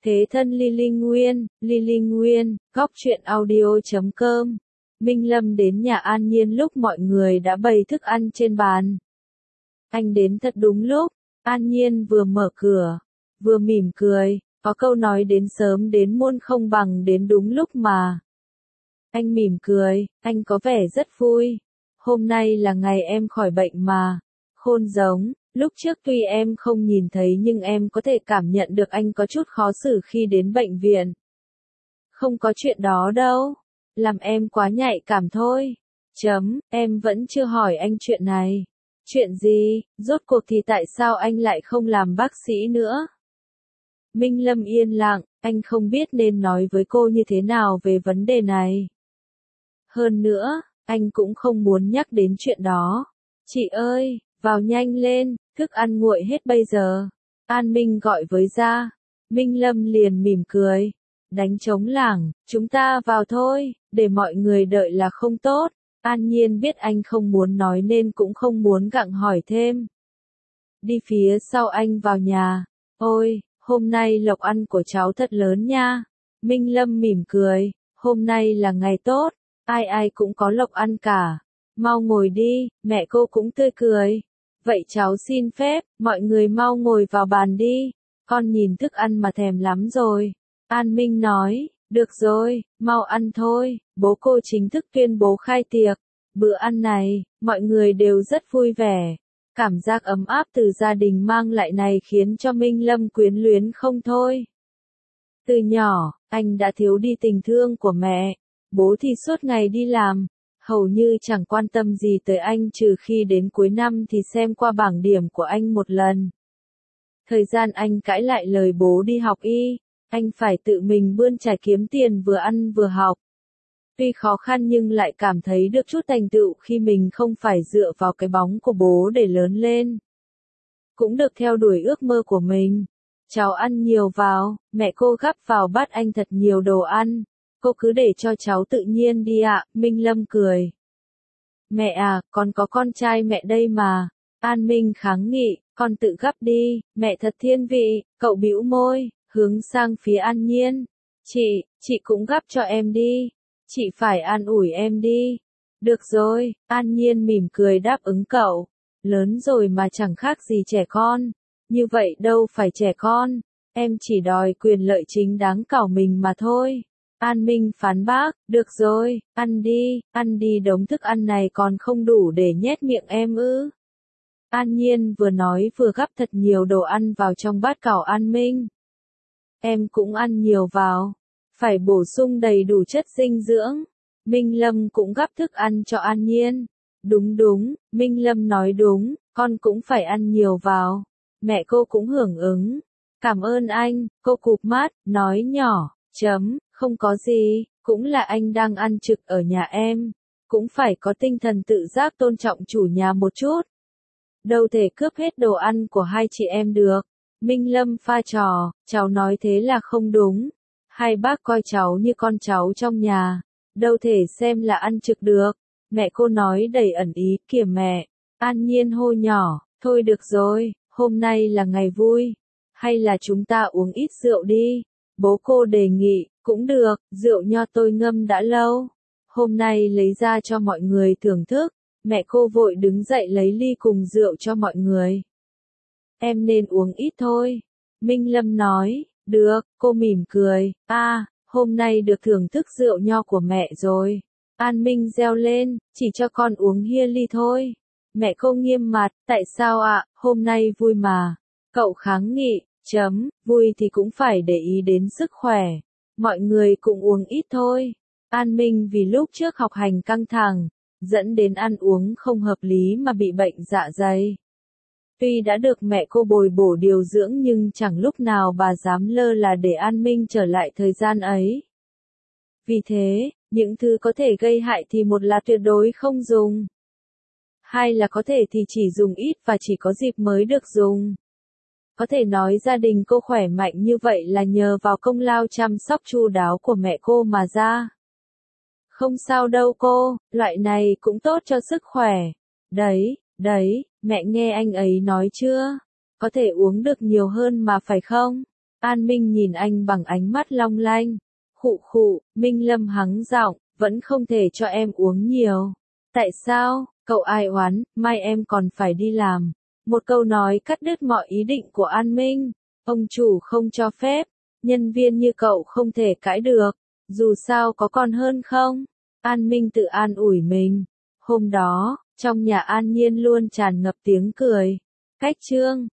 Thế thân Lily Nguyên, góc truyện audio.com. Minh Lâm đến nhà An Nhiên lúc mọi người đã bày thức ăn trên bàn. Anh đến thật đúng lúc, An Nhiên vừa mở cửa, vừa mỉm cười, có câu nói đến sớm đến muộn không bằng đến đúng lúc mà. Anh mỉm cười, anh có vẻ rất vui. Hôm nay là ngày em khỏi bệnh mà. Khôn giống, lúc trước tuy em không nhìn thấy nhưng em có thể cảm nhận được anh có chút khó xử khi đến bệnh viện. Không có chuyện đó đâu, làm em quá nhạy cảm thôi. Em vẫn chưa hỏi anh chuyện này. Chuyện gì, rốt cuộc thì tại sao anh lại không làm bác sĩ nữa? Minh Lâm yên lặng, anh không biết nên nói với cô như thế nào về vấn đề này. Hơn nữa, anh cũng không muốn nhắc đến chuyện đó. Chị ơi, vào nhanh lên, thức ăn nguội hết bây giờ. An Minh gọi với ra. Minh Lâm liền mỉm cười. Đánh trống lảng, chúng ta vào thôi, để mọi người đợi là không tốt. An Nhiên biết anh không muốn nói nên cũng không muốn gặng hỏi thêm. Đi phía sau anh vào nhà. Ôi, hôm nay lộc ăn của cháu thật lớn nha. Minh Lâm mỉm cười, hôm nay là ngày tốt, ai ai cũng có lộc ăn cả. Mau ngồi đi, mẹ cô cũng tươi cười. Vậy cháu xin phép, mọi người mau ngồi vào bàn đi. Con nhìn thức ăn mà thèm lắm rồi. An Minh nói, được rồi, mau ăn thôi. Bố cô chính thức tuyên bố khai tiệc. Bữa ăn này, mọi người đều rất vui vẻ. Cảm giác ấm áp từ gia đình mang lại này khiến cho Minh Lâm quyến luyến không thôi. Từ nhỏ, anh đã thiếu đi tình thương của mẹ. Bố thì suốt ngày đi làm, hầu như chẳng quan tâm gì tới anh trừ khi đến cuối năm thì xem qua bảng điểm của anh một lần. Thời gian anh cãi lại lời bố đi học y, anh phải tự mình bươn trải kiếm tiền vừa ăn vừa học. Tuy khó khăn nhưng lại cảm thấy được chút thành tựu khi mình không phải dựa vào cái bóng của bố để lớn lên. Cũng được theo đuổi ước mơ của mình. Cháu ăn nhiều vào, mẹ cô gắp vào bát anh thật nhiều đồ ăn. Cô cứ để cho cháu tự nhiên đi ạ, Minh Lâm cười. Mẹ à, con có con trai mẹ đây mà. An Minh kháng nghị, con tự gắp đi, mẹ thật thiên vị, cậu bĩu môi, hướng sang phía An Nhiên. Chị cũng gắp cho em đi. Chị phải an ủi em đi. Được rồi, An Nhiên mỉm cười đáp ứng cậu. Lớn rồi mà chẳng khác gì trẻ con. Như vậy đâu phải trẻ con. Em chỉ đòi quyền lợi chính đáng cảo mình mà thôi. An Minh phán bác, được rồi, ăn đi đống thức ăn này còn không đủ để nhét miệng em ư. An Nhiên vừa nói vừa gắp thật nhiều đồ ăn vào trong bát cảo An Minh. Em cũng ăn nhiều vào. Phải bổ sung đầy đủ chất dinh dưỡng. Minh Lâm cũng gắp thức ăn cho An Nhiên. Đúng, Minh Lâm nói đúng, con cũng phải ăn nhiều vào. Mẹ cô cũng hưởng ứng. Cảm ơn anh, cô cụp mắt, nói nhỏ, không có gì, cũng là anh đang ăn trực ở nhà em. Cũng phải có tinh thần tự giác tôn trọng chủ nhà một chút. Đâu thể cướp hết đồ ăn của hai chị em được. Minh Lâm pha trò, cháu nói thế là không đúng. Hai bác coi cháu như con cháu trong nhà, đâu thể xem là ăn trực được. Mẹ cô nói đầy ẩn ý, kìa mẹ. An Nhiên hô nhỏ, thôi được rồi, hôm nay là ngày vui. Hay là chúng ta uống ít rượu đi. Bố cô đề nghị, cũng được, rượu nho tôi ngâm đã lâu. Hôm nay lấy ra cho mọi người thưởng thức. Mẹ cô vội đứng dậy lấy ly cùng rượu cho mọi người. Em nên uống ít thôi. Minh Lâm nói. Được, cô mỉm cười, hôm nay được thưởng thức rượu nho của mẹ rồi. An Minh reo lên, chỉ cho con uống hia ly thôi. Mẹ cô nghiêm mặt, tại sao ạ, hôm nay vui mà. Cậu kháng nghị, vui thì cũng phải để ý đến sức khỏe. Mọi người cũng uống ít thôi. An Minh vì lúc trước học hành căng thẳng, dẫn đến ăn uống không hợp lý mà bị bệnh dạ dày. Tuy đã được mẹ cô bồi bổ điều dưỡng nhưng chẳng lúc nào bà dám lơ là để An Minh trở lại thời gian ấy. Vì thế, những thứ có thể gây hại thì một là tuyệt đối không dùng. Hai là có thể thì chỉ dùng ít và chỉ có dịp mới được dùng. Có thể nói gia đình cô khỏe mạnh như vậy là nhờ vào công lao chăm sóc chu đáo của mẹ cô mà ra. Không sao đâu cô, loại này cũng tốt cho sức khỏe. Đấy, mẹ nghe anh ấy nói chưa? Có thể uống được nhiều hơn mà phải không? An Minh nhìn anh bằng ánh mắt long lanh. Khụ khụ, Minh Lâm hắng giọng, vẫn không thể cho em uống nhiều. Tại sao? Cậu ai oán, mai em còn phải đi làm. Một câu nói cắt đứt mọi ý định của An Minh. Ông chủ không cho phép, nhân viên như cậu không thể cãi được. Dù sao có còn hơn không? An Minh tự an ủi mình. Hôm đó, trong nhà An Nhiên luôn tràn ngập tiếng cười. Cách chương